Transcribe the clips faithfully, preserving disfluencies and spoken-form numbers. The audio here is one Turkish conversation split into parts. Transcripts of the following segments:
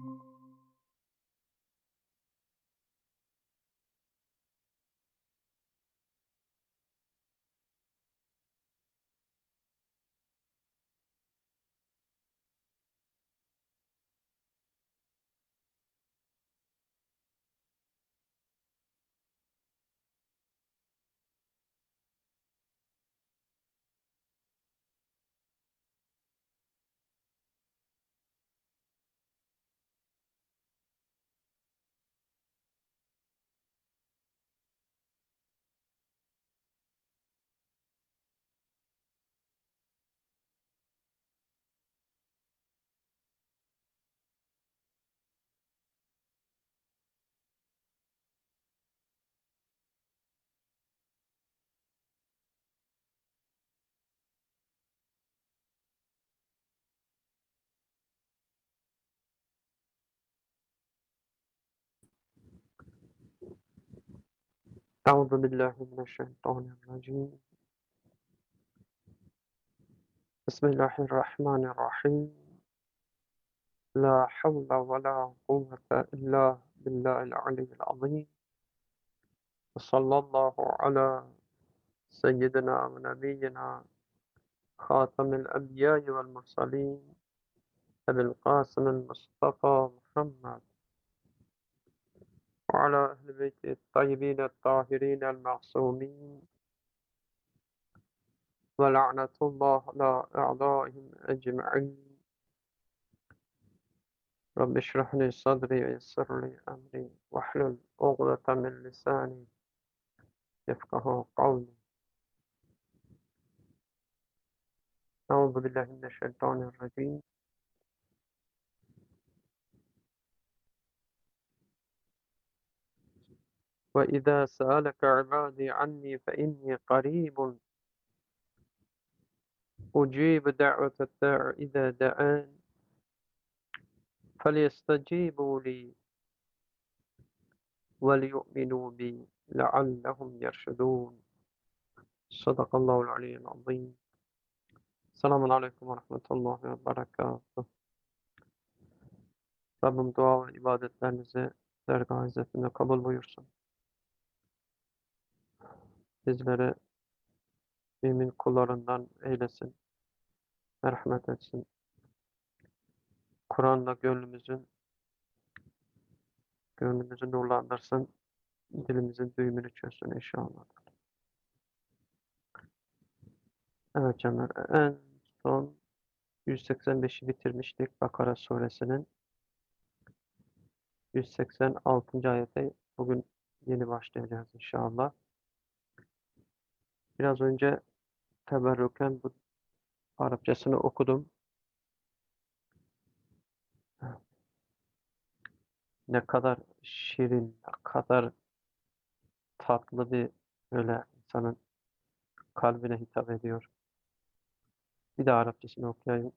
أعوذ بالله من الشيطان الرجيم. بسم الله الرحمن الرحيم. لا حول ولا قوة إلا بالله العلي العظيم. وصلى الله على سيدنا ونبينا خاتم الأنبياء والمرسلين أبي القاسم المصطفى محمد وعلى أهل بيته الطيبين الطاهرين المعصومين، ولعنة الله على أعدائهم أجمعين. رب اشرح لي صدري ويسر لي أمري واحلل عقدة من لساني يفقه قولي. أعوذ بالله من الشيطان الرجيم. وإذا سألك عبادي عني فإني قريب أجيب دعوة الداع إذا دعان فليستجيبوا لي وليؤمنوا بي لعلهم يرشدون. صدق الله العلي العظيم. Selamun Aleyküm ve Rahmetullahi ve Berekatuhu. Rabbim dua ve ibadetlerinizi dergâh izzetinde kabul buyursun. Bizleri mümin kullarından eylesin, merhamet etsin. Kur'an'la gönlümüzün, gönlümüzü nurlandırsın, dilimizin düğümünü çözsün inşallah. Evet canlar, en son yüz seksen beşi bitirmiştik Bakara suresinin. yüz seksen altıncı ayete bugün yeni başlayacağız inşallah. Biraz önce teberrüken bu Arapçasını okudum. Ne kadar şirin, ne kadar tatlı bir, böyle insanın kalbine hitap ediyor. Bir de Arapçasını okuyayım.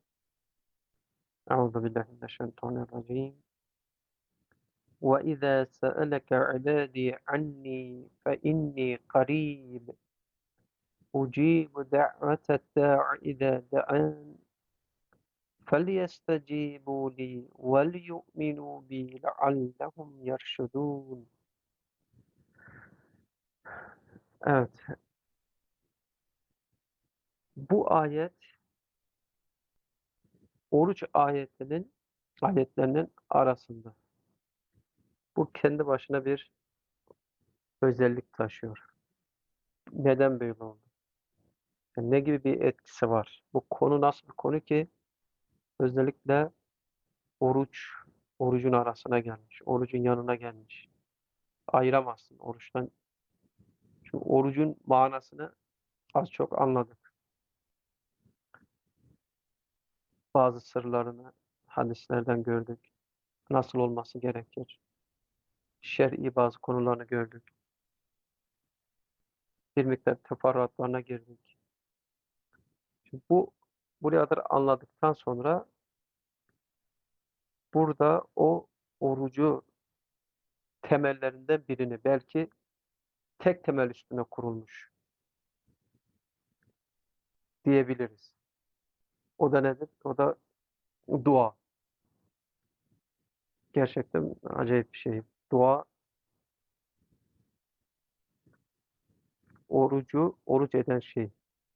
Euzubillahimineşşeytanirracim. وَإِذَا سَأَلَكَ عِبَادِي عَنِّي فَإِنِّي قَرِيبٌ أُجِيبُ دَعْوَةَ الدَّاعِ إِذَا دَعَانِ فَلْيَسْتَجِيبُوا لِي وَلْيُؤْمِنُوا بِي لَعَلَّهُمْ يَرْشُدُونَ. Evet, bu ayet oruç ayetinin ayetlerinin arasında. Bu kendi başına bir özellik taşıyor. Neden böyle oldu? Yani ne gibi bir etkisi var? Bu konu nasıl bir konu ki özellikle oruç, orucun arasına gelmiş, orucun yanına gelmiş. Ayıramazsın oruçtan. Çünkü orucun manasını az çok anladık. Bazı sırlarını hadislerden gördük. Nasıl olması gerekir? Şer'i bazı konularını gördük. Bir miktar teferruatlarına girdik. Şimdi bu buraya kadar anladıktan sonra burada o orucu temellerinden birini, belki tek temel üstüne kurulmuş diyebiliriz. O da nedir? O da dua. Gerçekten acayip bir şey. Dua, orucu, oruç eden şey.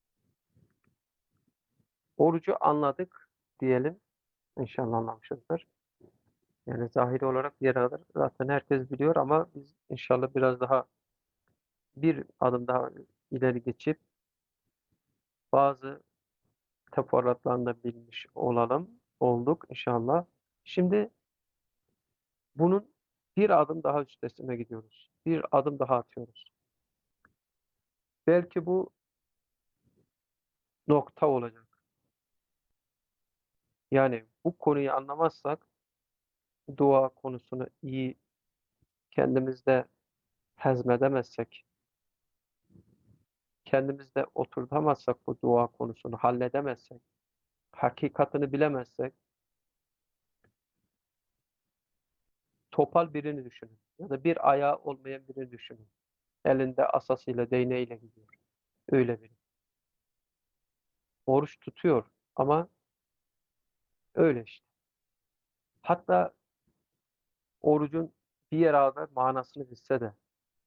Orucu anladık diyelim. İnşallah anlamışızdır. Yani zahiri olarak diğer kadar zaten herkes biliyor ama biz inşallah biraz daha bir adım daha ileri geçip bazı teferruatlarını da bilmiş olalım. Olduk inşallah. Şimdi bunun bir adım daha üstesine gidiyoruz. Bir adım daha atıyoruz. Belki bu nokta olacak. Yani bu konuyu anlamazsak dua konusunu iyi kendimizde hazmedemezsek, kendimizde oturtamazsak bu dua konusunu halledemezsek, hakikatini bilemezsek, topal birini düşünün. Ya da bir ayağı olmayan birini düşünün. Elinde asasıyla, değneğiyle gidiyor. Öyle biri. Oruç tutuyor ama öyle işte. Hatta orucun bir yerde manasını bilse de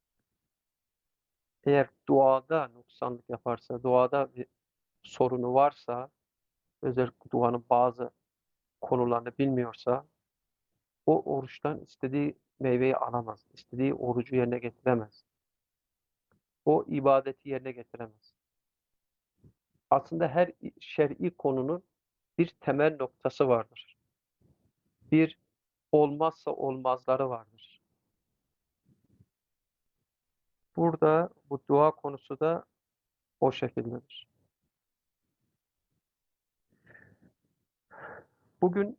eğer duada noksanlık yaparsa, duada bir sorunu varsa, özellikle duanın bazı konularını bilmiyorsa o oruçtan istediği meyveyi alamaz. İstediği orucu yerine getiremez. O ibadeti yerine getiremez. Aslında her şer'i konunun bir temel noktası vardır. Bir olmazsa olmazları vardır. Burada bu dua konusu da o şekildedir. Bugün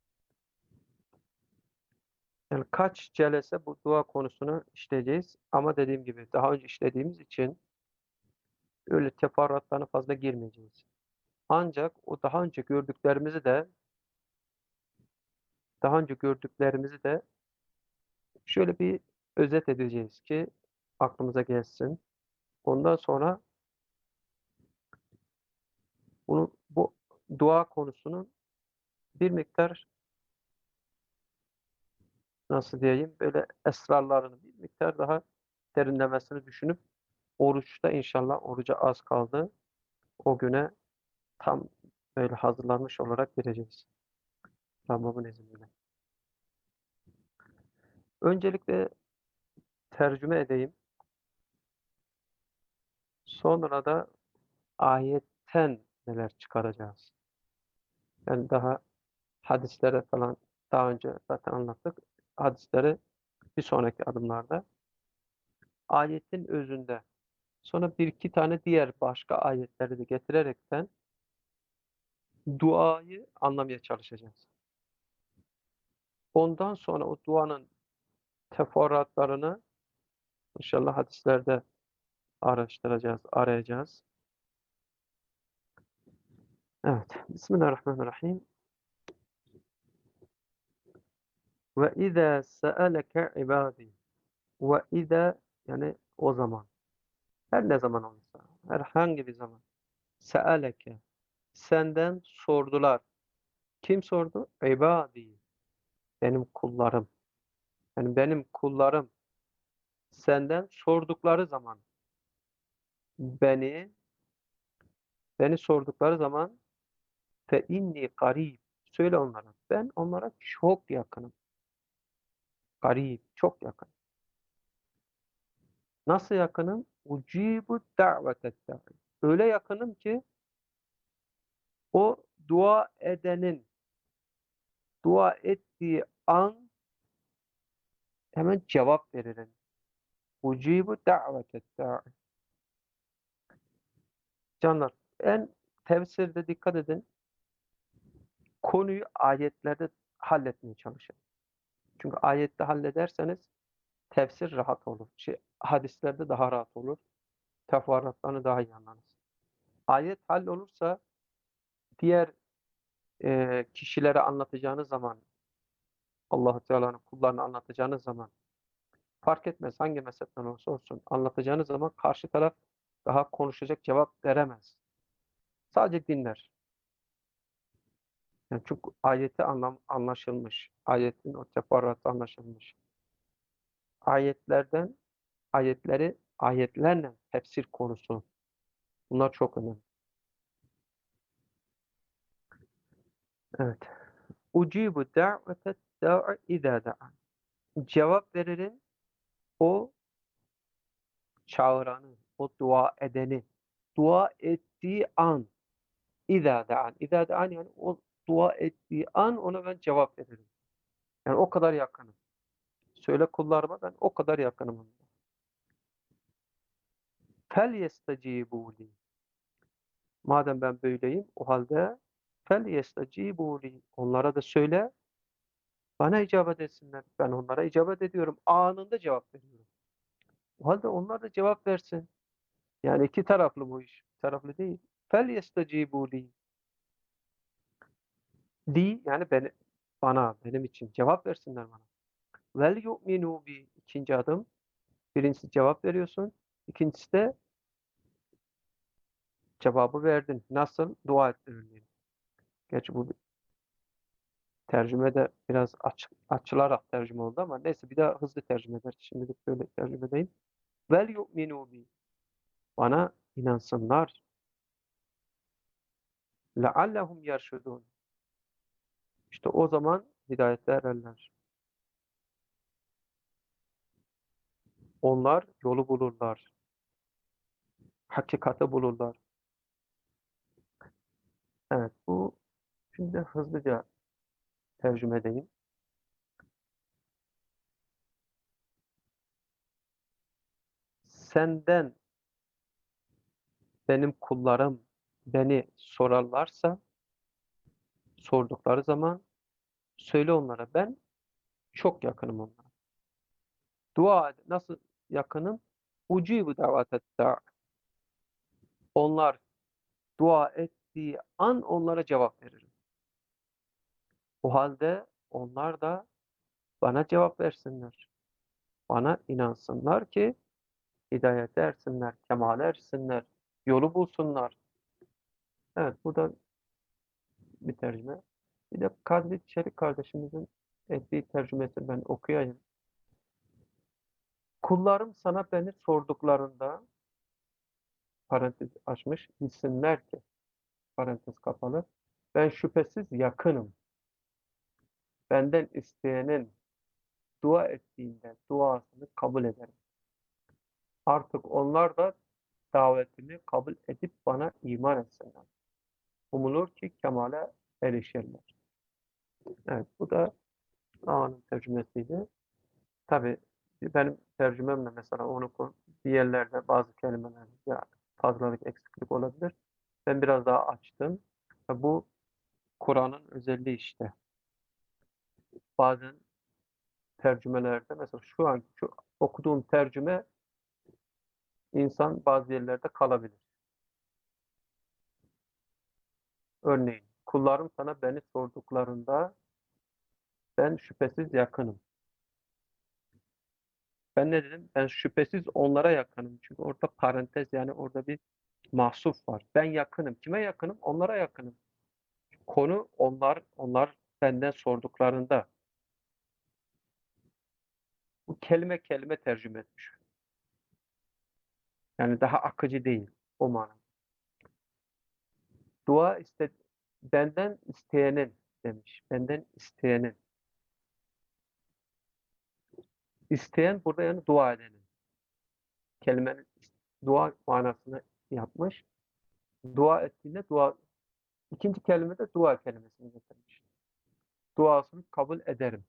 yani kaç celese bu dua konusunu işleyeceğiz ama dediğim gibi daha önce işlediğimiz için öyle teferruatlarına fazla girmeyeceğiz. Ancak o daha önce gördüklerimizi de daha önce gördüklerimizi de şöyle bir özet edeceğiz ki aklımıza gelsin. Ondan sonra bunu bu dua konusunun bir miktar nasıl diyeyim böyle esrarlarını bir miktar daha derinlemesine düşünüp oruçta inşallah oruca az kaldı. O güne tam böyle hazırlanmış olarak gireceğiz. Rabbim'in izniyle. Öncelikle tercüme edeyim. Sonra da ayetten neler çıkaracağız. Yani daha hadislere falan daha önce zaten anlattık. Hadisleri bir sonraki adımlarda. Ayetin özünde. Sonra bir iki tane diğer başka ayetleri de getirerekten duayı anlamaya çalışacağız. Ondan sonra o duanın teferruatlarını inşallah hadislerde araştıracağız, arayacağız. Evet. Bismillahirrahmanirrahim. Ve izâ se'eleke ibâdî. Ve izâ yani o zaman. Her ne zaman olursa. Herhangi bir zaman. Se'eleke. Senden sordular. Kim sordu? İbâdî. Benim kullarım. Yani benim kullarım senden sordukları zaman beni beni sordukları zaman fe inni garib. Söyle onlara. Ben onlara çok yakınım. Garib. Çok yakın. Nasıl yakınım? Ucibu davetet da'i. Öyle yakınım ki o dua edenin dua ettiği an hemen cevap veririm. Ucibu davetet da'i. Canlar, en tefsirde dikkat edin. Konuyu ayetlerde halletmeye çalışın. Çünkü ayette hallederseniz tefsir rahat olur. Şey, hadislerde daha rahat olur. Teferruatlarını daha iyi anlarız. Ayet hallolursa diğer e, kişilere anlatacağınız zaman Allah-u Teala'nın kullarına anlatacağınız zaman fark etmez hangi mezhepten olursa olsun anlatacağınız zaman karşı taraf daha konuşacak cevap veremez. Sadece dinler. Yani çünkü ayeti anlam anlaşılmış. Ayetin o teferruatı anlaşılmış. Ayetlerden ayetleri ayetlerle tefsir konusu. Bunlar çok önemli. Evet. Ucibu da'vete da'i izâ da'an. Cevap veririm o çağıranı, o dua edeni, dua ettiği an, İzâ da'an. İzâ da'an yani o dua ettiği an ona ben cevap veririm. Yani o kadar yakınım. Söyle kullarıma ben o kadar yakınım onlara. Fel yestecibû li. Madem ben böyleyim o halde fel yestecibû li. Onlara da söyle bana icabet etsinler. Ben onlara icabet ediyorum. Anında cevap veriyorum. O halde onlar da cevap versin. Yani iki taraflı bu iş. Bir taraflı değil. Fel yestecibû li. Li yani beni, bana, benim için cevap versinler bana. Vel yu'minu bi. İkinci adım. Birincisi cevap veriyorsun. İkincisi de cevabı verdin. Nasıl? Dua et örneğin. Gerçi bu tercüme de biraz aç, açılarak tercüme oldu ama neyse bir daha hızlı tercüme eder. Şimdilik böyle tercüme edeyim. Vel yu'minu bi. Bana inansınlar. Leallehum yerşudun. İşte o zaman hidayete ererler. Onlar yolu bulurlar. Hakikati bulurlar. Evet bu şimdi hızlıca tercüme edeyim. Senden benim kullarım beni sorarlarsa sordukları zaman söyle onlara ben çok yakınım onlara. Dua ed- nasıl yakınım? Ucibu davetet da. Onlar dua ettiği an onlara cevap veririm. O halde onlar da bana cevap versinler. Bana inansınlar ki hidayete ersinler, kemale ersinler, yolu bulsunlar. Evet bu da bir tercüme. Bir de Kadri Çelik kardeşimizin ettiği tercümesi ben okuyayım. Kullarım sana beni sorduklarında parantez açmış bilsinler ki parantez kapalı. Ben şüphesiz yakınım. Benden isteyenin dua ettiğinde duasını kabul ederim. Artık onlar da davetimi kabul edip bana iman etsinler. Umulur ki kemale erişirler. Evet bu da Ağa'nın tercümesiydi. Tabii benim tercümemle mesela onu bir yerlerde bazı kelimeler ya fazlalık eksiklik olabilir. Ben biraz daha açtım. Bu Kur'an'ın özelliği işte. Bazen tercümelerde mesela şu an şu okuduğum tercüme insan bazı yerlerde kalabilir. Örneğin kullarım sana beni sorduklarında ben şüphesiz yakınım. Ben ne dedim? Ben şüphesiz onlara yakınım. Çünkü orada parantez yani orada bir mahsuf var. Ben yakınım. Kime yakınım? Onlara yakınım. Konu onlar, onlar benden sorduklarında. Bu kelime kelime tercüme etmiş. Yani daha akıcı değil o manada. Dua iste, benden isteyenin demiş. Benden isteyenin. İsteyen burada yani dua edenin. Kelimenin dua manasını yapmış. Dua ettiğinde dua, ikinci kelime de dua kelimesini getirmiş. Duasını kabul ederim.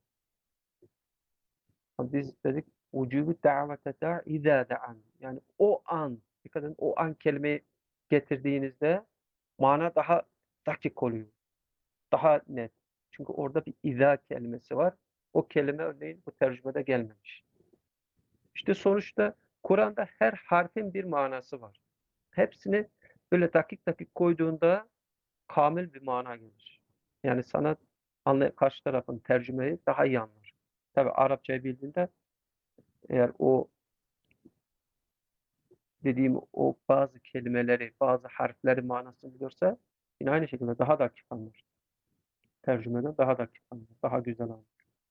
Biz dedik ucubu davete da izâ da'an. Yani o an, dikkat edin o an kelimeyi getirdiğinizde mana daha dakik oluyor. Daha net. Çünkü orada bir izâ kelimesi var. O kelime örneğin bu tercümede gelmemiş. İşte sonuçta Kur'an'da her harfin bir manası var. Hepsini böyle dakik dakik koyduğunda kamil bir mana gelir. Yani sana anlay karşı tarafın tercümeyi daha iyi anlar. Tabii Arapçayı bildiğinde eğer o dediğim o bazı kelimeleri, bazı harfleri manasını biliyorsa yine aynı şekilde daha da açık anlar. tercümede daha dakik anlıyor, daha güzel anlıyor.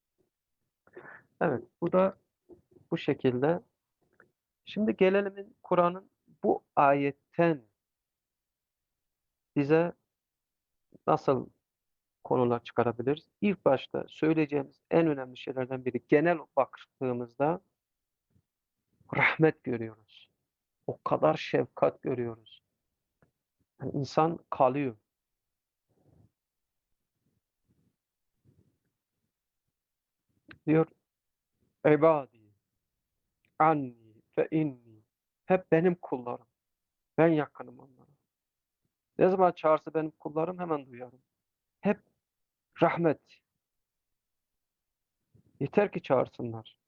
Evet, bu da bu şekilde. Şimdi gelelim Kur'an'ın bu ayetten bize nasıl konular çıkarabiliriz? İlk başta söyleyeceğimiz en önemli şeylerden biri, genel baktığımızda rahmet görüyoruz. O kadar şefkat görüyoruz. Yani insan kalıyor. Diyor, ibadi anni fe inni. Hep benim kullarım. Ben yakınım onlara. Ne zaman çağırsa benim kullarım hemen duyarım. Hep rahmet. Yeter ki çağırsınlar.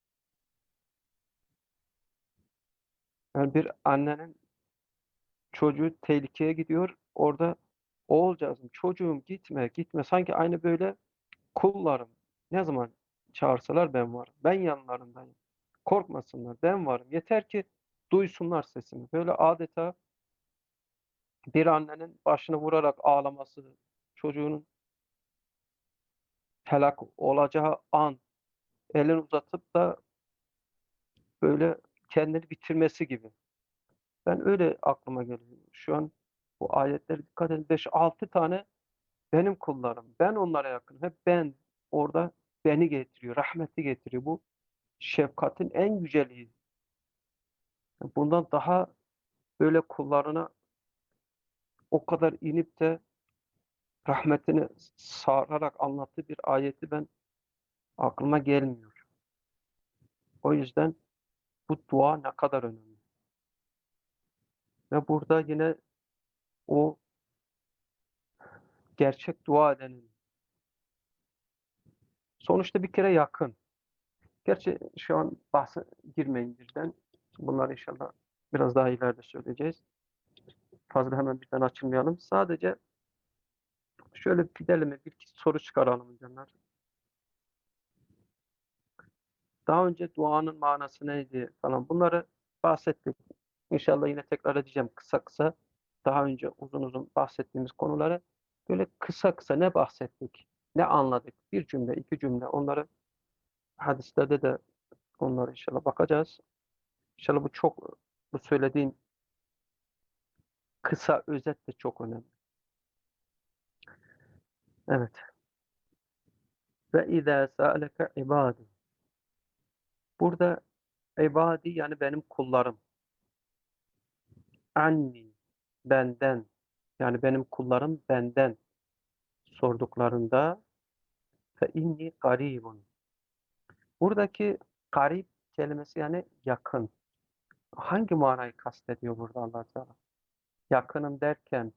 Yani bir annenin çocuğu tehlikeye gidiyor. Orada oğulcağızım çocuğum gitme gitme. Sanki aynı böyle kullarım. Ne zaman çağırsalar ben varım. Ben yanlarındayım. Korkmasınlar. Ben varım. Yeter ki duysunlar sesimi. Böyle adeta bir annenin başını vurarak ağlaması, çocuğunun helak olacağı an elini uzatıp da böyle kendini bitirmesi gibi. Ben öyle aklıma geliyor. Şu an bu ayetlere dikkat edin. beş altı tane benim kullarım. Ben onlara yakınım. Hep ben orada beni getiriyor. Rahmeti getiriyor. Bu şefkatin en güzeli. Bundan daha böyle kullarına o kadar inip de rahmetini sararak anlattığı bir ayeti ben aklıma gelmiyor. O yüzden bu dua ne kadar önemli. Ve burada yine o gerçek dua edenin sonuçta bir kere yakın. Gerçi şu an bahse girmeyin birden. Bunları inşallah biraz daha ileride söyleyeceğiz. Fazla hemen birden açılmayalım. Sadece şöyle bir gidelim, bir iki soru çıkaralım canlar. Daha önce duanın manası neydi falan bunları bahsettik. İnşallah yine tekrar edeceğim kısa kısa. Daha önce uzun uzun bahsettiğimiz konuları böyle kısa kısa ne bahsettik, ne anladık, bir cümle, iki cümle onları hadislerde de onları inşallah bakacağız. İnşallah bu çok bu söylediğim kısa özet de çok önemli. Evet. Ve izâ sâleke ibâdî. Burada ibâdî yani benim kullarım. Anni benden yani benim kullarım benden sorduklarında fe inni garibun. Buradaki garip kelimesi yani yakın. Hangi manayı kastediyor burada Allah Teala? Yakınım derken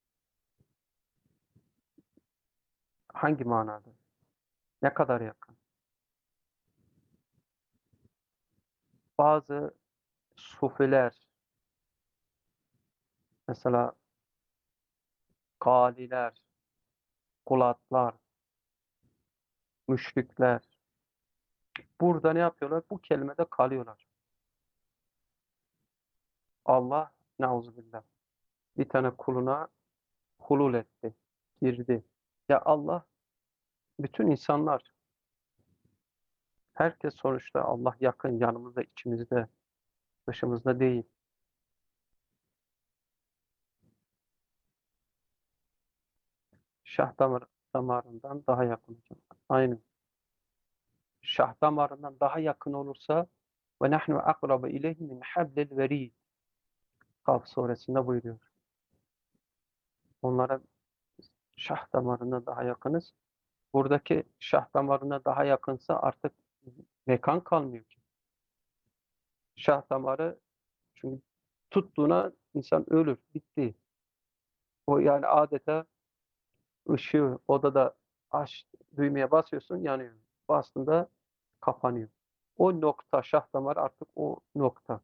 hangi manada? Ne kadar yakın? Bazı sufiler mesela kaliler, kulatlar, müşrikler burada ne yapıyorlar? Bu kelimede kalıyorlar. Allah neuzubillah bir tane kuluna hulul etti, girdi. Ya Allah bütün insanlar, herkes sonuçta Allah yakın, yanımızda, içimizde, dışımızda değil. Şah damar, damarından daha yakın hocam. Aynen. Şah damarından daha yakın olursa ve nahnu akrabu ileyhi min hablil verid. Kaf suresinde buyuruyor. Onlara şah damarına daha yakınız. Buradaki şah damarına daha yakınsa artık mekan kalmıyor ki. Şah damarı çünkü tuttuğuna insan ölür, bitti. O yani adeta ışığı odada aç düğmeye basıyorsun yanıyor. Bastığında kapanıyor. O nokta şah damarı artık o nokta.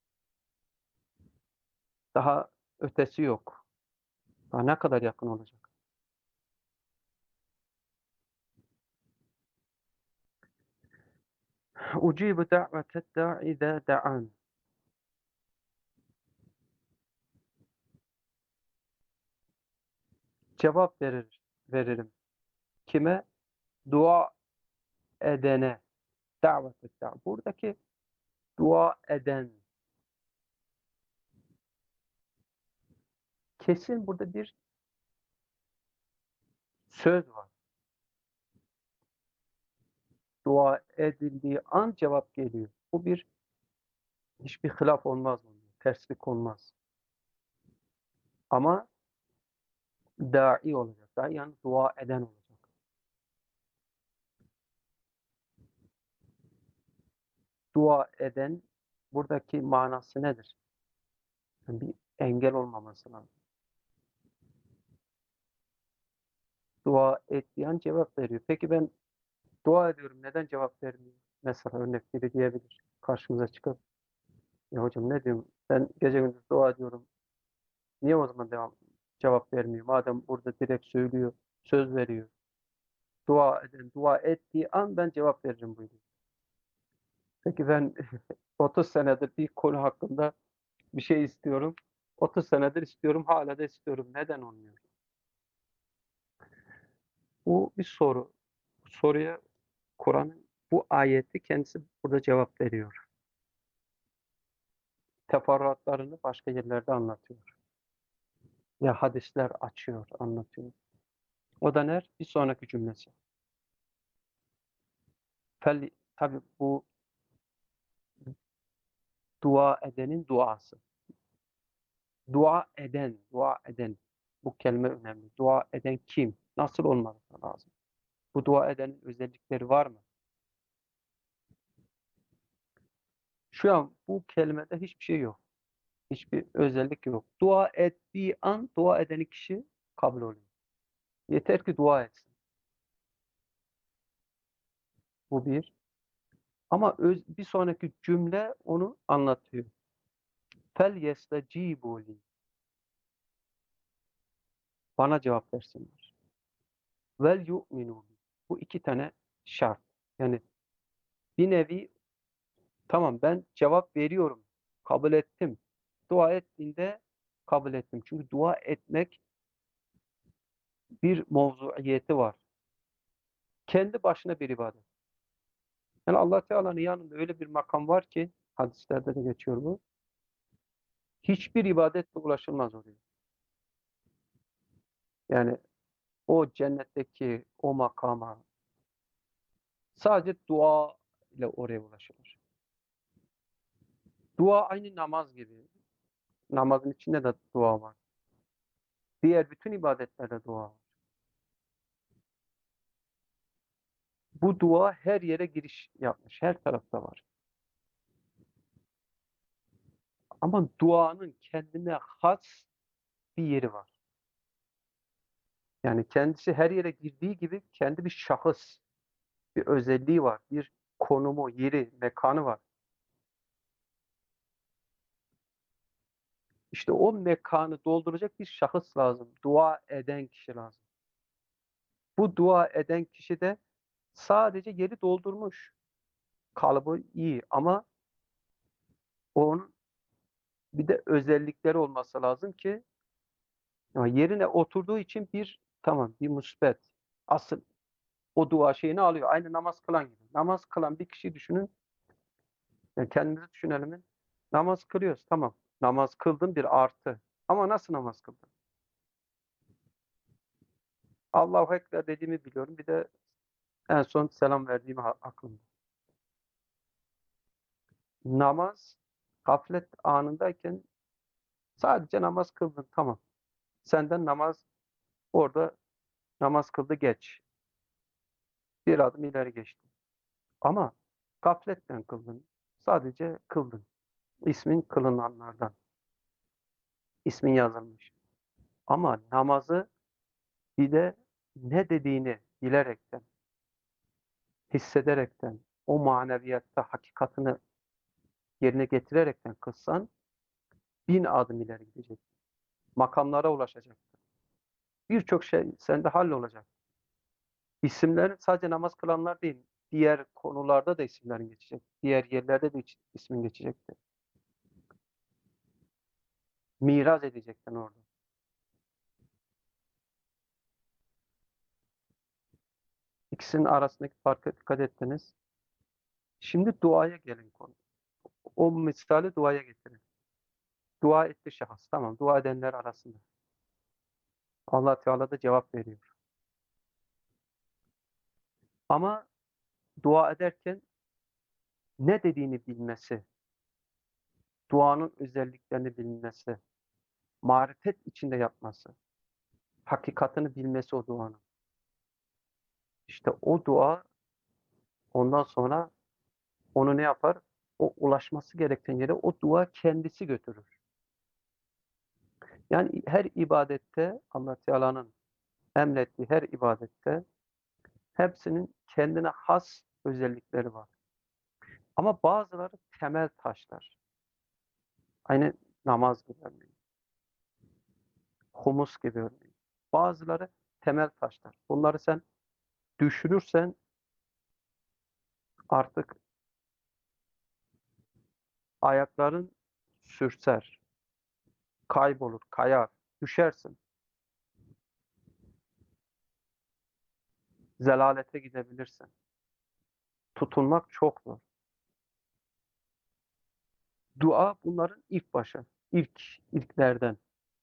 Daha ötesi yok. Daha ne kadar yakın olacak? Ucibu da'vete da'i izâ da'an. Cevap verir, veririm. Kime? Dua edene. Davet et. Buradaki dua eden. Kesin burada bir söz var. Dua edildiği an cevap geliyor. Bu bir hiçbir hilaf olmaz bunda. Terslik olmaz. Ama da'i olacak. Da'i yani dua eden olacak. Dua eden buradaki manası nedir? Yani bir engel olmaması lazım. Dua ettiği an cevap veriyor. Peki ben dua ediyorum. Neden cevap vermiyor? Mesela örnek biri diyebilir. Karşımıza çıkıp ya hocam ne diyorum? Ben gece gündüz dua ediyorum. Niye o zaman devam cevap vermiyor? Madem burada direkt söylüyor, söz veriyor. Dua eden, dua ettiği an ben cevap veririm buyuruyor. Peki ben otuz senedir bir konu hakkında bir şey istiyorum. otuz senedir istiyorum, hala da istiyorum. Neden olmuyor? Bu bir soru. Bu soruya Kur'an'ın bu ayeti kendisi burada cevap veriyor. Teferruatlarını başka yerlerde anlatıyor. Ya hadisler açıyor, anlatıyor. O da ne? Bir sonraki cümlesi. Fel, tabii bu dua edenin duası. Dua eden, dua eden. Bu kelime önemli. Dua eden kim? Nasıl olması lazım? Bu dua edenin özellikleri var mı? Şu an bu kelimede hiçbir şey yok. Hiçbir özellik yok. Dua ettiği an dua eden kişi kabul oluyor. Yeter ki dua etsin. Bu bir. Ama öz, bir sonraki cümle onu anlatıyor. Fel yestecibu li. Bana cevap versinler. Vel yu'minu. Bu iki tane şart. Yani bir nevi tamam ben cevap veriyorum. Kabul ettim. Dua ettiğinde kabul ettim. Çünkü dua etmek bir mevzuiyeti var. Kendi başına bir ibadet. Yani Allah Teala'nın yanında öyle bir makam var ki hadislerde de geçiyor bu. Hiçbir ibadetle ulaşılmaz oraya. Yani o cennetteki o makama sadece dua ile oraya ulaşılır. Dua aynı namaz gibi. Namazın içinde de dua var. Diğer bütün ibadetlerde dua var. Bu dua her yere giriş yapmış. Her tarafta var. Ama duanın kendine has bir yeri var. Yani kendisi her yere girdiği gibi kendi bir şahıs, bir özelliği var. Bir konumu, yeri, mekanı var. İşte o mekanı dolduracak bir şahıs lazım. Dua eden kişi lazım. Bu dua eden kişi de sadece yeri doldurmuş. Kalıbı iyi ama onun bir de özellikleri olması lazım ki yani yerine oturduğu için bir tamam bir musbet. Asıl o dua şeyini alıyor. Aynı namaz kılan gibi. Namaz kılan bir kişi düşünün. Yani kendimizi düşünelim. Namaz kılıyoruz. Tamam. Namaz kıldın bir artı. Ama nasıl namaz kıldın? Allahu Ekber dediğimi biliyorum. Bir de en son selam verdiğimi aklımda. Namaz gaflet anındayken sadece namaz kıldın. Tamam. Senden namaz orada namaz kıldı geç. Bir adım ileri geçti. Ama gafletten kıldın. Sadece kıldın. İsmin kılınanlardan. İsmin yazılmış. Ama namazı bir de ne dediğini bilerekten, hissederekten, o maneviyatta hakikatini yerine getirerekten kılsan bin adım ileri gidecek. Makamlara ulaşacak. Birçok şey sende hallolacak. İsimler sadece namaz kılanlar değil, diğer konularda da isimlerin geçecek. Diğer yerlerde de ismin geçecektir. Miraz edecektin orada. İkisinin arasındaki farka dikkat ettiniz. Şimdi duaya gelin konu. O misali duaya getirin. Dua etti şahıs. Tamam, dua edenler arasında. Allah Teala da cevap veriyor. Ama dua ederken ne dediğini bilmesi, duanın özelliklerini bilmesi, marifet içinde yapması, hakikatini bilmesi o duanın. İşte o dua ondan sonra onu ne yapar? O ulaşması gereken yere o dua kendisi götürür. Yani her ibadette Allah Teala'nın emrettiği her ibadette hepsinin kendine has özellikleri var. Ama bazıları temel taşlar. Aynı namaz gibi örneğin. Humus gibi örneğin. Bazıları temel taşlar. Bunları sen düşürürsen artık ayakların sürser, kaybolur, kayar, düşersin. Zelalete gidebilirsin. Tutunmak çok zor. Dua bunların ilk başı, ilk ilklerden.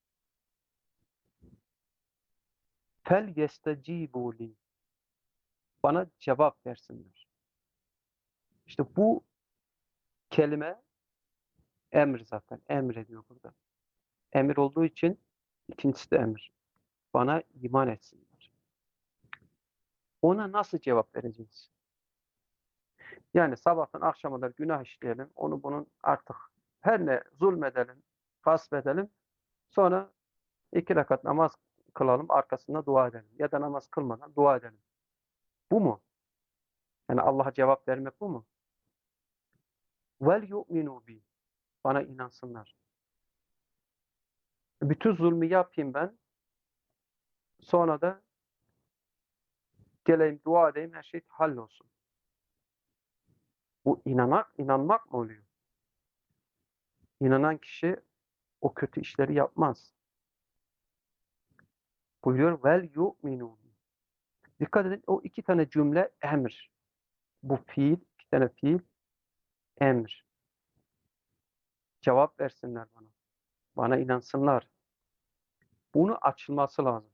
Fel yestecibu li. Bana cevap versinler. İşte bu kelime emir zaten. Emrediyor burada. Emir olduğu için ikincisi de emir. Bana iman etsinler. Ona nasıl cevap vereceğiz? Yani sabahtan akşama kadar günah işleyelim. Onu bunun artık her ne zulmedelim, gasp edelim. Sonra iki rekat namaz kılalım, arkasında dua edelim. Ya da namaz kılmadan dua edelim. Bu mu? Yani Allah'a cevap vermek bu mu? Vel yu'minu bi. Bana inansınlar. Bütün zulmü yapayım ben. Sonra da geleyim dua edeyim, her şey hallolsun. Bu inanak, inanmak mı oluyor? İnanan kişi o kötü işleri yapmaz. Buyuruyor vel yu'minu. Dikkat edin, o iki tane cümle emir. Bu fiil, iki tane fiil emir. Cevap versinler bana. Bana inansınlar. Bunu açılması lazım.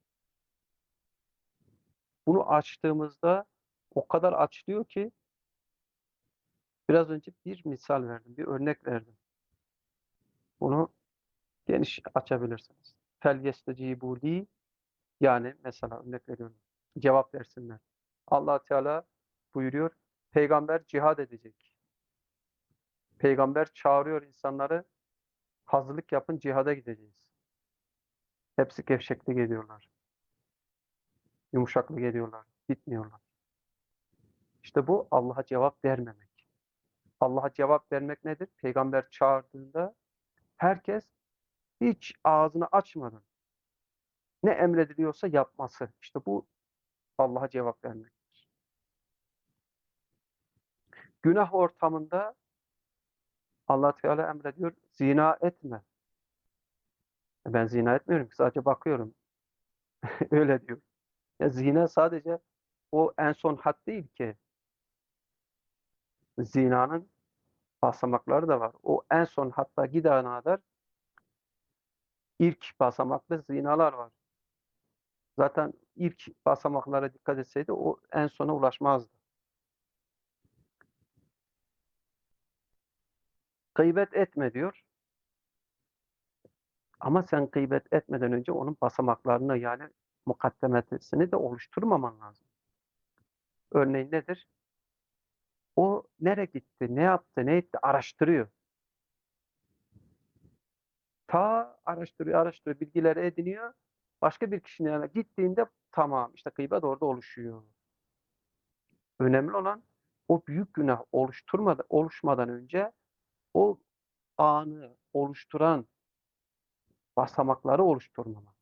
Bunu açtığımızda o kadar açılıyor ki biraz önce bir misal verdim, bir örnek verdim. Bunu geniş açabilirsiniz. Fel yestecibu li, yani mesela örnek veriyorum. Cevap versinler. Allah Teala buyuruyor. Peygamber cihad edecek. Peygamber çağırıyor insanları. Hazırlık yapın, cihada gideceğiz. Hepsi gevşeklik ediyorlar. Yumuşaklık ediyorlar. Gitmiyorlar. İşte bu Allah'a cevap vermemek. Allah'a cevap vermek nedir? Peygamber çağırdığında herkes hiç ağzını açmadan ne emrediliyorsa yapması. İşte bu Allah'a cevap vermek. Günah ortamında Allah Teala emrediyor, zina etme. Ben zina etmiyorum ki, sadece bakıyorum. Öyle diyor. Ya zina sadece o en son had değil ki. Zinanın basamakları da var. O en son hatta gidene kadar ilk basamaklı zinalar var. Zaten ilk basamaklara dikkat etseydi o en sona ulaşmazdı. Gıybet etme diyor. Ama sen gıybet etmeden önce onun basamaklarını, yani mukaddemetini de oluşturmaman lazım. Örneğin nedir? O nereye gitti, ne yaptı, ne etti araştırıyor. Ta araştırıyor, araştırıyor, bilgileri ediniyor. Başka bir kişinin yanına gittiğinde tamam, işte gıybet orada oluşuyor. Önemli olan o büyük günah oluşturmadan, oluşmadan önce o anı oluşturan basamakları oluşturmamak.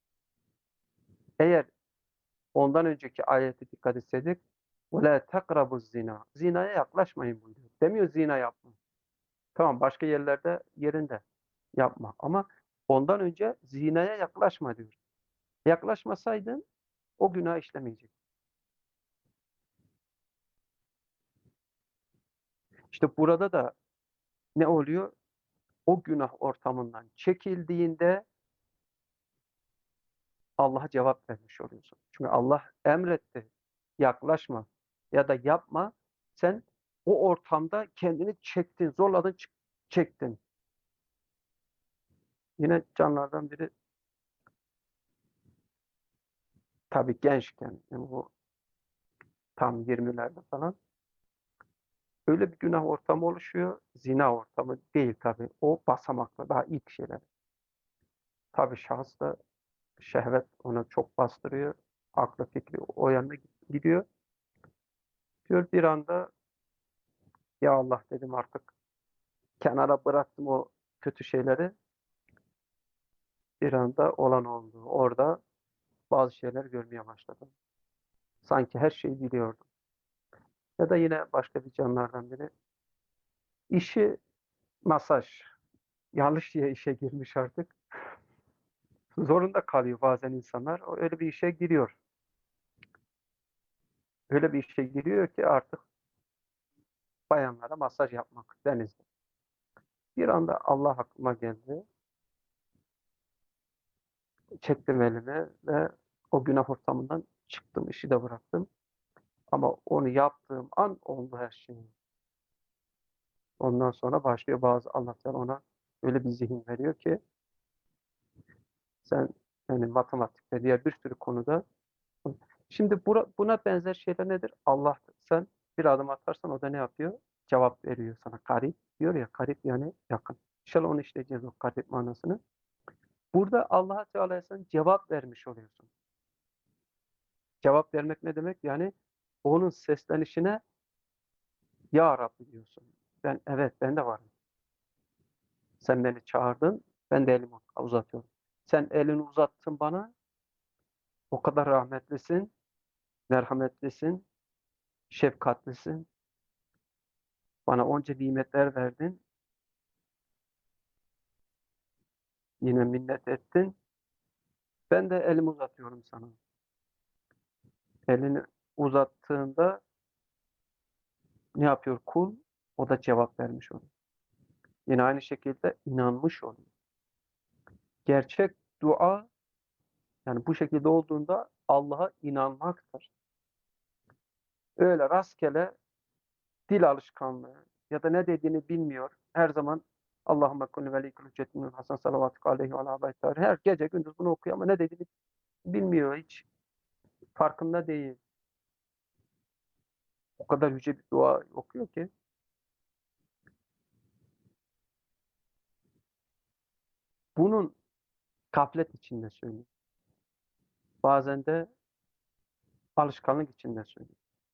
Eğer ondan önceki ayete dikkat etseydik وَلَا تَقْرَبُ zina. Zinaya yaklaşmayın buyuruyor. Demiyor zina yapma. Tamam, başka yerlerde yerinde yapma. Ama ondan önce zinaya yaklaşma diyor. Yaklaşmasaydın o günah işlemeyecek. İşte burada da ne oluyor? O günah ortamından çekildiğinde Allah'a cevap vermiş oluyorsun. Çünkü Allah emretti. Yaklaşma ya da yapma. Sen o ortamda kendini çektin, zorladın, çektin. Yine canlardan biri tabii gençken, yani bu tam yirmilerde falan öyle bir günah ortamı oluşuyor. Zina ortamı değil tabii. O basamakta daha ilk şeyler. Tabii şahıs da şehvet onu çok bastırıyor. Aklı fikri o yanına gidiyor. Diyor bir anda ya Allah dedim artık kenara bıraktım o kötü şeyleri. Bir anda olan oldu. Orada bazı şeyler görmeye başladım. Sanki her şeyi biliyordum. Ya da yine başka bir canlardan biri. İşi masaj. Yanlış diye işe girmiş artık. Zorunda kalıyor bazen insanlar. O öyle bir işe giriyor. Öyle bir işe giriyor ki artık bayanlara masaj yapmak denizde. Bir anda Allah aklıma geldi. Çektim elimi ve o günah ortamından çıktım. İşi de bıraktım. Ama onu yaptığım an oldu her şey. Ondan sonra başlıyor bazı Allah Teala ona öyle bir zihin veriyor ki sen yani matematikte diğer bir sürü konuda şimdi buna, buna benzer şeyler nedir? Allah sen bir adım atarsan o da ne yapıyor? Cevap veriyor sana. Karip diyor ya karip yani yakın. İnşallah onu işleyeceğiz o karip manasını. Burada Allah Teala'ya sen cevap vermiş oluyorsun. Cevap vermek ne demek? Yani onun seslenişine ya Rabbi diyorsun. Ben evet ben de varım. Sen beni çağırdın. Ben de elimi uzatıyorum. Sen elini uzattın bana. O kadar rahmetlisin, merhametlisin, şefkatlisin. Bana onca nimetler verdin. Yine minnet ettin. Ben de elimi uzatıyorum sana. Elini uzattığında ne yapıyor kul? O da cevap vermiş oluyor. Yine aynı şekilde inanmış oluyor. Gerçek dua yani bu şekilde olduğunda Allah'a inanmaktır. Öyle rastgele dil alışkanlığı ya da ne dediğini bilmiyor. Her zaman Allahümme kulli velikul hüccetinin hasan salavatuk aleyhi ve ala her gece gündüz bunu okuyor ama ne dediğini bilmiyor hiç. Farkında değil. O kadar yüce bir dua okuyor ki. Bunun gaflet içinde söylüyor. Bazen de alışkanlık içinde söylüyor.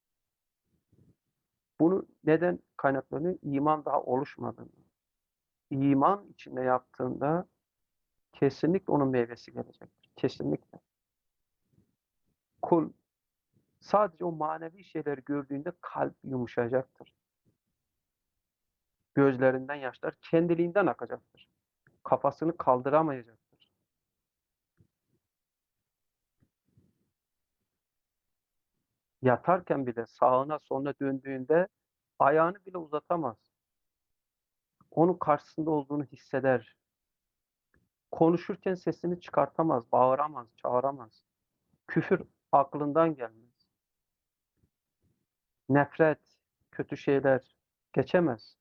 Bunu neden kaynaklanıyor? İman daha oluşmadığında. İman içinde yaptığında kesinlikle onun meyvesi gelecektir. Kesinlikle. Kul sadece o manevi şeyleri gördüğünde kalp yumuşayacaktır. Gözlerinden yaşlar kendiliğinden akacaktır. Kafasını kaldıramayacaktır. Yatarken bile sağına soluna döndüğünde ayağını bile uzatamaz. Onun karşısında olduğunu hisseder. Konuşurken sesini çıkartamaz, bağıramaz, çağıramaz. Küfür aklından gelmez. Nefret, kötü şeyler geçemez.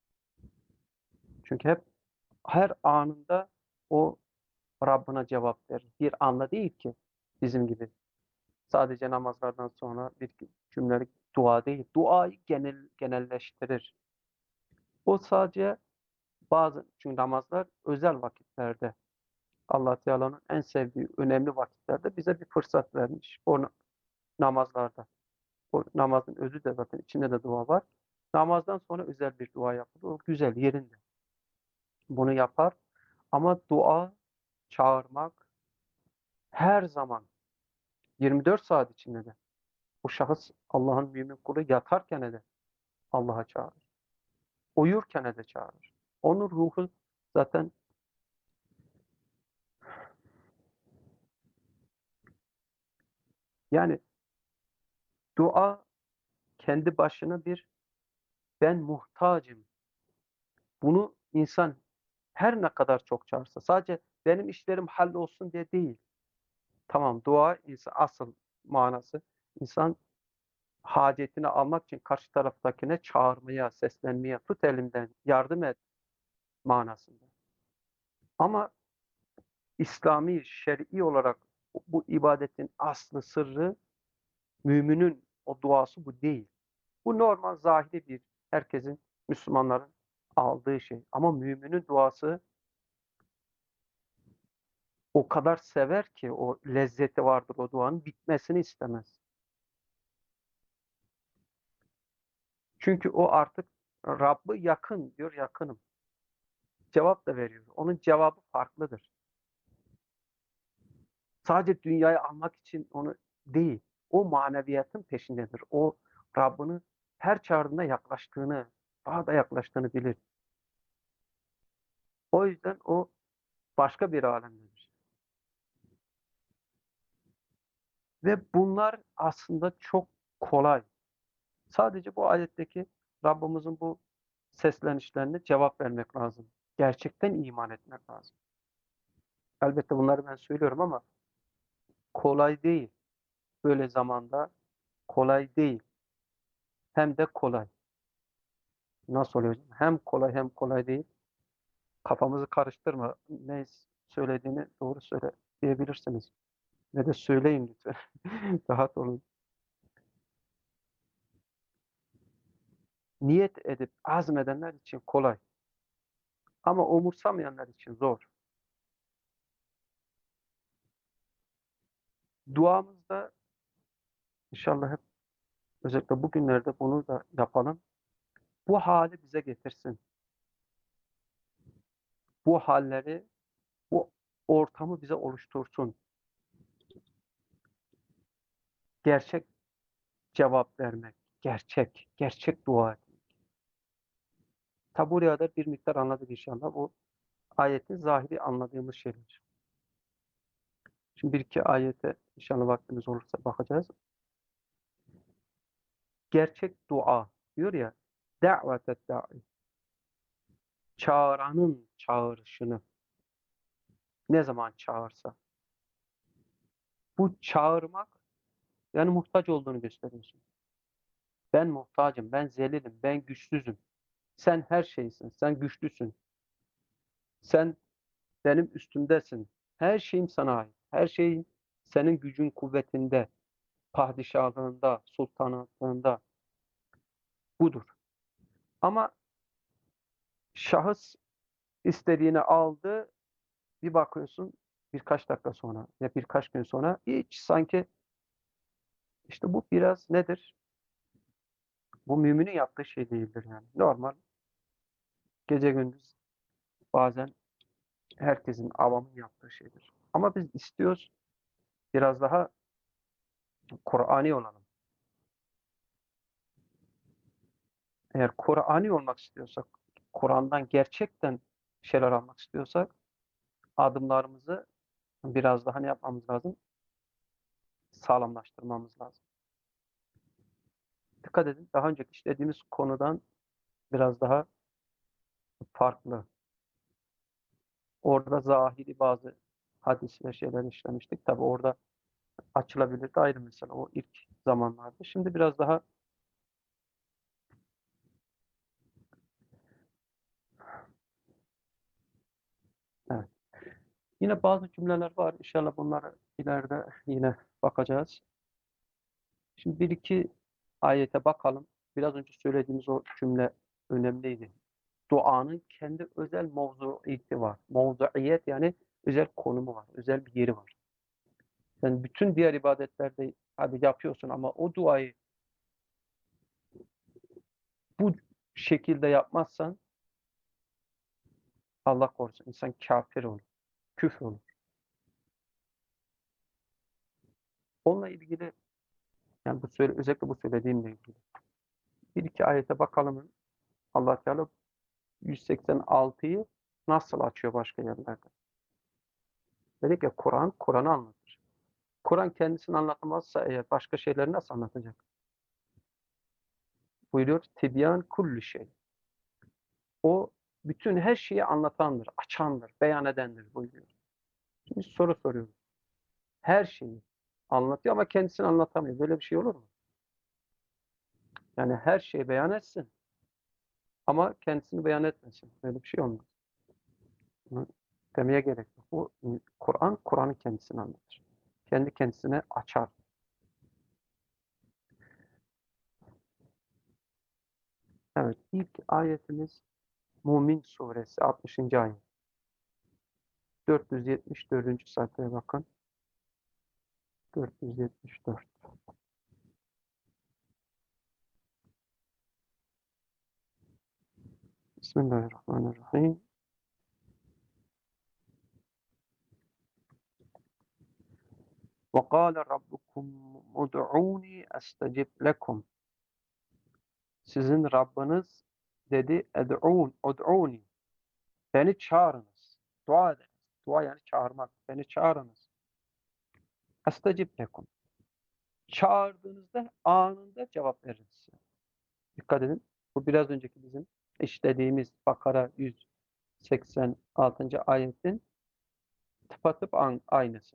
Çünkü hep her anında o Rabbına cevap verir. Bir anda değil ki bizim gibi. Sadece namazlardan sonra bir cümlelik dua değil. Duayı genel, genelleştirir. O sadece bazı çünkü namazlar özel vakitlerde Allah Teala'nın en sevdiği önemli vakitlerde bize bir fırsat vermiş. O namazlarda. O namazın özü de zaten içinde de dua var. Namazdan sonra özel bir dua yapılır. O güzel yerinde. Bunu yapar. Ama dua, çağırmak her zaman yirmi dört saat içinde de o şahıs Allah'ın mümin kulu yatarken de Allah'a çağırır. Uyurken de çağırır. Onun ruhu zaten yani dua kendi başına bir Ben muhtacım. Bunu insan her ne kadar çok çağırsa, sadece benim işlerim hallolsun diye değil. Tamam, dua insan asıl manası insan hacetini almak için karşı taraftakine çağırmaya, seslenmeye, tut elimden, yardım et manasında. Ama İslami, şer'i olarak bu ibadetin aslı, sırrı, müminin o duası bu değil. Bu normal, zahiri bir, herkesin, Müslümanların aldığı şey. Ama müminin duası o kadar sever ki, o lezzeti vardır o duanın, bitmesini istemez. Çünkü o artık Rabb'ı yakın diyor, yakınım. Cevap da veriyor. Onun cevabı farklıdır. Sadece dünyayı almak için onu değil, o maneviyatın peşindedir. O Rabbini her çağrında yaklaştığını, daha da yaklaştığını bilir. O yüzden o başka bir alemdedir. Ve bunlar aslında çok kolay. Sadece bu ayetteki Rabbimizin bu seslenişlerine cevap vermek lazım. Gerçekten iman etmek lazım. Elbette bunları ben söylüyorum ama kolay değil. Böyle zamanda kolay değil. Hem de kolay. Nasıl oluyor? Hem kolay hem kolay değil. Kafamızı karıştırma. Ne söylediğini doğru söyle diyebilirsiniz. Ve de söyleyin lütfen. Rahat olun. Niyet edip azmedenler için kolay. Ama umursamayanlar için zor. Duamızda inşallah hep özellikle bugünlerde bunu da yapalım. Bu hali bize getirsin. Bu halleri, bu ortamı bize oluştursun. Gerçek cevap vermek, gerçek, gerçek dua etmek. Tabi buraya da bir miktar anladık inşallah. Bu ayetin zahiri anladığımız şeyler. Şimdi bir iki ayete inşallah vaktimiz olursa bakacağız. Gerçek dua diyor ya, davetet da'i. Çağıranın çağrışını ne zaman çağırsa. Bu çağırmak yani muhtaç olduğunu gösteriyorsun. Ben muhtacım, ben zelilim, ben güçsüzüm. Sen her şeysin, sen güçlüsün. Sen benim üstümdesin. Her şeyim sana ait. Her şeyin senin gücün kuvvetinde, padişahlığında, sultanatlığında budur. Ama şahıs istediğini aldı, bir bakıyorsun birkaç dakika sonra ya birkaç gün sonra hiç sanki işte bu biraz nedir? Bu müminin yaptığı şey değildir yani. Normal gece gündüz bazen herkesin, avamın yaptığı şeydir. Ama biz istiyoruz biraz daha Kur'ani olalım. Eğer Kur'ani olmak istiyorsak, Kur'an'dan gerçekten şeyler almak istiyorsak adımlarımızı biraz daha ne yapmamız lazım? Sağlamlaştırmamız lazım. Dikkat edin, daha önceki işlediğimiz konudan biraz daha farklı. Orada zahiri bazı hadis ve şeyler işlemiştik. Tabi orada açılabilirdi ayrı mesele. O ilk zamanlarda. Şimdi biraz daha evet. Yine bazı cümleler var. İnşallah bunlara ileride yine bakacağız. Şimdi bir iki ayete bakalım. Biraz önce söylediğimiz o cümle önemliydi. Duanın kendi özel mevzuiyeti var. Mevzuiyet yani özel konumu var. Özel bir yeri var. Yani bütün diğer ibadetlerde hadi yapıyorsun ama o duayı bu şekilde yapmazsan Allah korusun insan kafir olur. Küfür olur. Onunla ilgili yani bu söyle, özellikle bu söylediğimle ilgili. Bir iki ayete bakalım. Allah Teala yüz seksen altıyı nasıl açıyor başka yerlerde? Dedik ya Kur'an, Kur'an'ı anlatır. Kur'an kendisini anlatmazsa eğer başka şeyleri nasıl anlatacak? buyuruyor? Tibyan kulli şey. O bütün her şeyi anlatandır, açandır, beyan edendir buyuruyor. Şimdi soru soruyorum. Her şeyi anlatıyor ama kendisini anlatamıyor. Böyle bir şey olur mu? Yani her şeyi beyan etsin ama kendisini beyan etmesin. Böyle bir şey olmaz. Bunu demeye gerek yok. Bu Kur'an, Kur'an'ın kendisini anlatır. Kendi kendisine açar. Evet, ilk ayetimiz Mümin Suresi altmışıncı ayet. dört yüz yetmiş dördüncü sayfaya bakın. dört yüz yetmiş dört. Bismillahirrahmanirrahim. وَقَالَ رَبُّكُمْ اُدْعُونِي أَسْتَجِبْ لَكُمْ. Sizin Rabbiniz dedi, ed'un, ud'uni. Beni çağırınız. Dua ediniz. Dua yani çağırmak. Beni çağırınız. Estecib lekum. Çağırdığınızda anında cevap veririm size. Dikkat edin. Bu biraz önceki bizim işlediğimiz Bakara yüz seksen altıncı ayetin tıpatıp aynısı.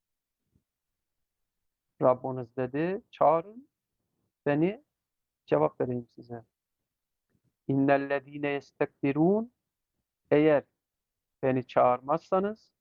Rabbiniz dedi, çağırın, beni cevap vereyim size. İnnellezîne yestekbirûn. Eğer beni çağırmazsanız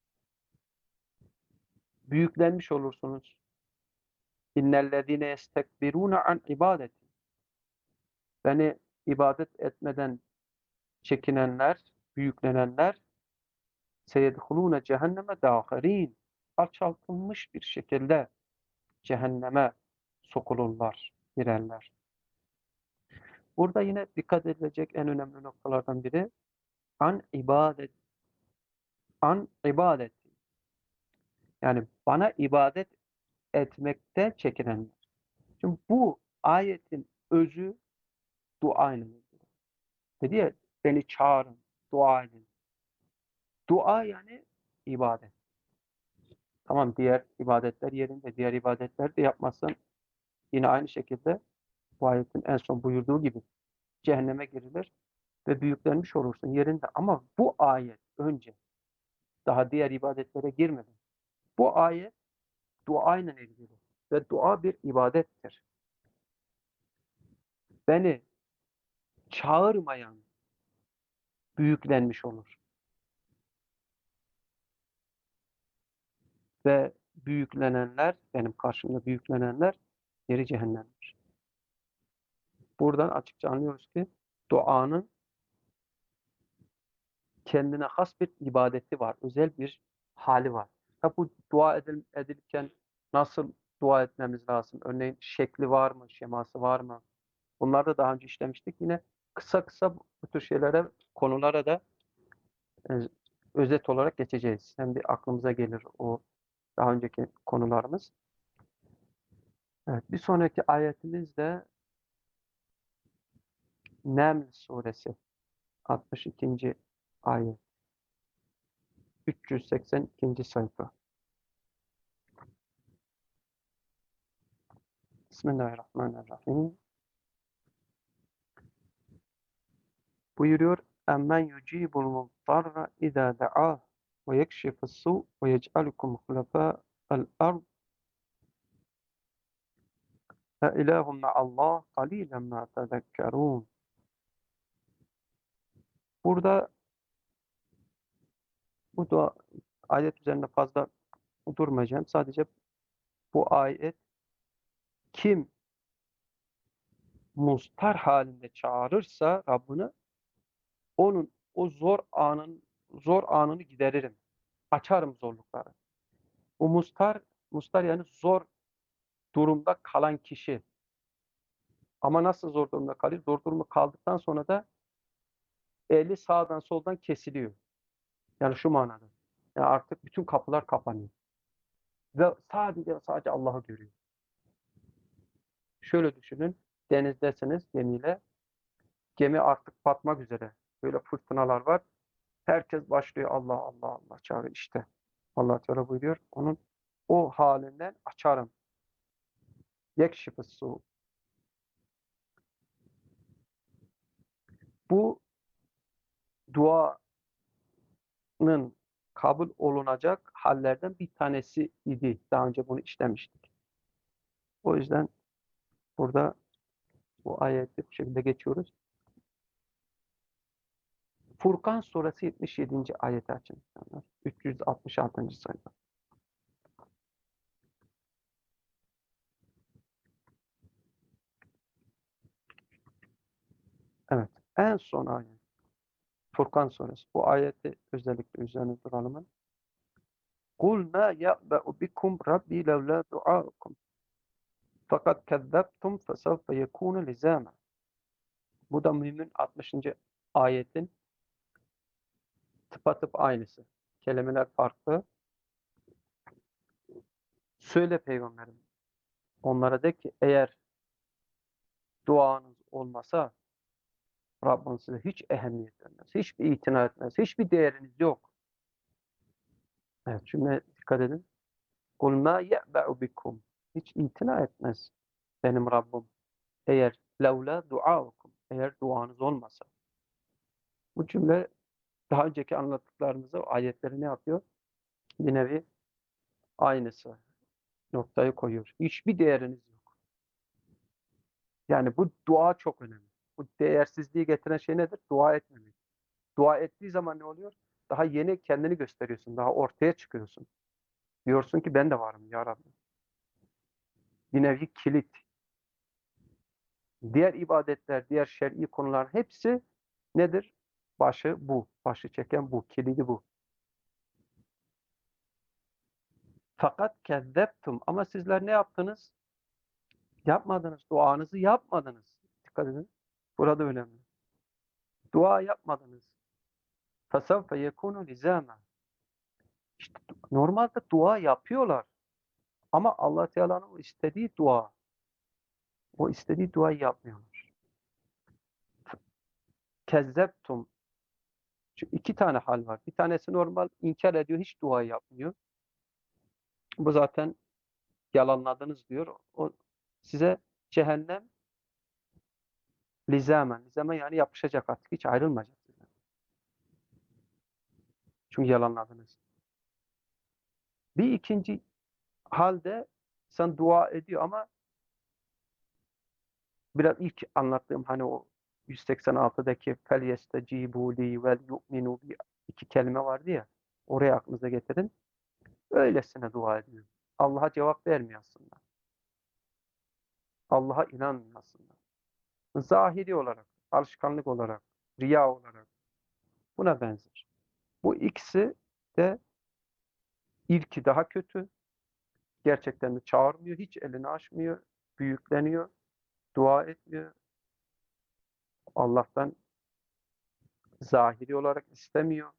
büyüklenmiş olursunuz. İnnellezîne yestekbirûne an ibadeti. Beni ibadet etmeden çekinenler, büyüklenenler seyedhulûne cehenneme dâhirîn. Alçaltılmış bir şekilde cehenneme sokulurlar, girerler. Burada yine dikkat edilecek en önemli noktalardan biri an ibadet, an ibadet. Yani bana ibadet etmekte çekinenler. Şimdi bu ayetin özü dua ile ilgili. Dedi ya, beni çağırın, dua edin. Dua yani ibadet. Tamam, diğer ibadetler yerinde, diğer ibadetler de yapmazsan yine aynı şekilde bu ayetin en son buyurduğu gibi cehenneme girilir ve büyüklenmiş olursun yerinde. Ama bu ayet önce, daha diğer ibadetlere girmeden, bu ayet dua ile ilgili ve dua bir ibadettir. Beni çağırmayan büyüklenmiş olur. Ve büyüklenenler, benim karşımda büyüklenenler yeri cehennemdir. Buradan açıkça anlıyoruz ki duanın kendine has bir ibadeti var, özel bir hali var. Ha, bu dua edil, edilirken nasıl dua etmemiz lazım? Örneğin şekli var mı, şeması var mı? Bunları da daha önce işlemiştik. Yine kısa kısa bu tür şeylere, konulara da e, özet olarak geçeceğiz. Hem bir aklımıza gelir o daha önceki konularımız. Evet, bir sonraki ayetimiz de Neml suresi altmış ikinci ayet. üç yüz seksen ikinci sayfa. Bismillahirrahmanirrahim. Buyuruyor: "Emmen yucibul muttarra izâ da'âh ve yekşifus su ve yec'alukum hulefâ'el ard e ilâhum ma'allah qalîlen mâ tezekkerûn." Burada bu dua, ayet üzerinde fazla durmayacağım. Sadece bu ayet kim mustar halinde çağırırsa Rabbini, onun o zor anın zor anını gideririm. Açarım zorlukları. Bu mustar, mustar yani zor durumda kalan kişi. Ama nasıl zor durumda kalıyor? Zor durumda kaldıktan sonra da eli sağdan soldan kesiliyor. Yani şu manada. Yani artık bütün kapılar kapanıyor. Ve sadece sadece Allah'ı görüyor. Şöyle düşünün. Denizdesiniz gemiyle. Gemi artık batmak üzere. Böyle fırtınalar var. Herkes başlıyor Allah Allah Allah çağırıyor işte. Allah Teala buyuruyor. Onun o halinden açarım. Yekşifus su. Bu duanın kabul olunacak hallerden bir tanesi idi. Daha önce bunu işlemiştik. O yüzden burada bu ayeti bu şekilde geçiyoruz. Furkan suresi yetmiş yedinci ayeti açın. üç yüz altmış altıncı sayfa. Evet. En son ayet. Furkan suresi. Bu ayeti özellikle üzerine duralım. قُلْ مَا يَأْبَأُ بِكُمْ رَبِّي لَوْلَا دُعَاؤُكُمْ فَقَدْ كَذَّبْتُمْ فَسَوْفَ يَكُونُ لِزَامًا. Bu da Mümin altmışıncı ayetin tıpatıp aynısı. Kelimeler farklı. Söyle peygamberim. Onlara de ki eğer duanız olmasa Rabbin size hiç ehemmiyet vermez. Hiçbir itina etmez. Hiçbir değeriniz yok. Evet, cümle dikkat edin. قُلْ مَا يَأْبَعُ بِكُمْ Hiç itina etmez benim Rabbim. Eğer لَوْلَا دُعَاءُكُمْ Eğer duanız olmasa. Bu cümle daha önceki anlattıklarımızda ayetleri ne yapıyor? Bir nevi aynısı. Noktayı koyuyor. Hiçbir değeriniz yok. Yani bu dua çok önemli. Bu değersizliği getiren şey nedir? Dua etmemek. Dua ettiği zaman ne oluyor? Daha yeni kendini gösteriyorsun. Daha ortaya çıkıyorsun. Diyorsun ki ben de varım ya Rabbi. Bir nevi kilit. Diğer ibadetler, diğer şer'i konular hepsi nedir? Başı bu. Başı çeken bu. Kilidi bu. Fakat kezzeptum. Ama sizler ne yaptınız? Yapmadınız. Duanızı yapmadınız. Dikkat edin. Burada önemli. Dua yapmadınız. فَسَوْفَ يَكُونُ لِزَامًا İşte normalde dua yapıyorlar. Ama Allah Teala'nın o istediği dua, o istediği duayı yapmıyorlar. Kezzeptum. Çünkü iki tane hal var. Bir tanesi normal inkar ediyor, hiç dua yapmıyor. Bu zaten yalanladınız diyor. O size cehennem lizamen. Lizamen yani yapışacak artık. Hiç ayrılmayacak sizden. Çünkü yalanladınız. Bir ikinci halde sen dua ediyor ama biraz ilk anlattığım hani o yüz seksen altıdaki fel yestecibu li vel yu'minu bi iki kelime vardı ya. Oraya aklınıza getirin. Öylesine dua ediyor. Allah'a cevap vermiyor aslında. Allah'a inanmıyor aslında. Zahiri olarak, alışkanlık olarak, riya olarak buna benzer. Bu ikisi de ilki daha kötü. Gerçekten de çağırmıyor, hiç elini açmıyor, büyükleniyor, dua etmiyor. Allah'tan zahiri olarak istemiyor.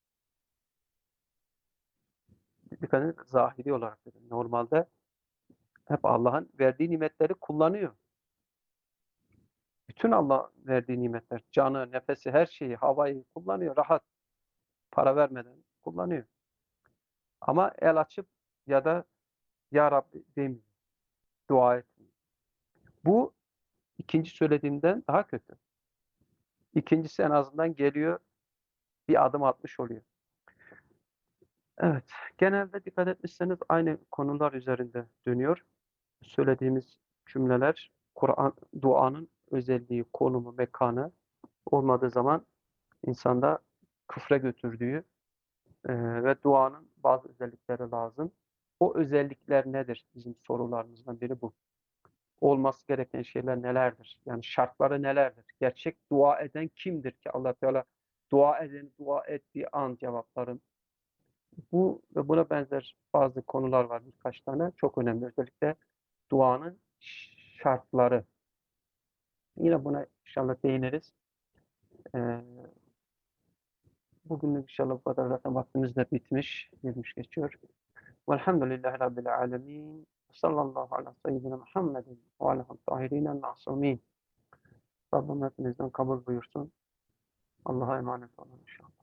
Dikkat edin, zahiri olarak dedim. Normalde hep Allah'ın verdiği nimetleri kullanıyor. Bütün Allah verdiği nimetler, canı, nefesi, her şeyi, havayı kullanıyor. Rahat, para vermeden kullanıyor. Ama el açıp ya da Ya Rabbi demiyor, dua etmiyor. Bu ikinci söylediğimden daha kötü. İkincisi en azından geliyor, bir adım atmış oluyor. Evet, genelde dikkat etmişseniz aynı konular üzerinde dönüyor. Söylediğimiz cümleler, Kur'an, duanın özelliği, konumu, mekanı olmadığı zaman insanda küfre götürdüğü e, ve duanın bazı özellikleri lazım. O özellikler nedir? Bizim sorularımızdan biri bu. Olması gereken şeyler nelerdir? Yani şartları nelerdir? Gerçek dua eden kimdir ki Allah Teala dua eden dua ettiği an cevapların. Bu ve buna benzer bazı konular var birkaç tane. Çok önemli. Özellikle duanın şartları. Yine buna inşallah değiniriz. Ee, bugünlük inşallah bu kadar, zaten vaktimiz de bitmiş. Girmiş geçiyor. Velhamdülillahi Rabbil alemin. Sallallahu ala seyyidina Muhammedin ve ala tahirinen masumin. Rabbim hepinizden kabul buyursun. Allah'a emanet olun inşallah.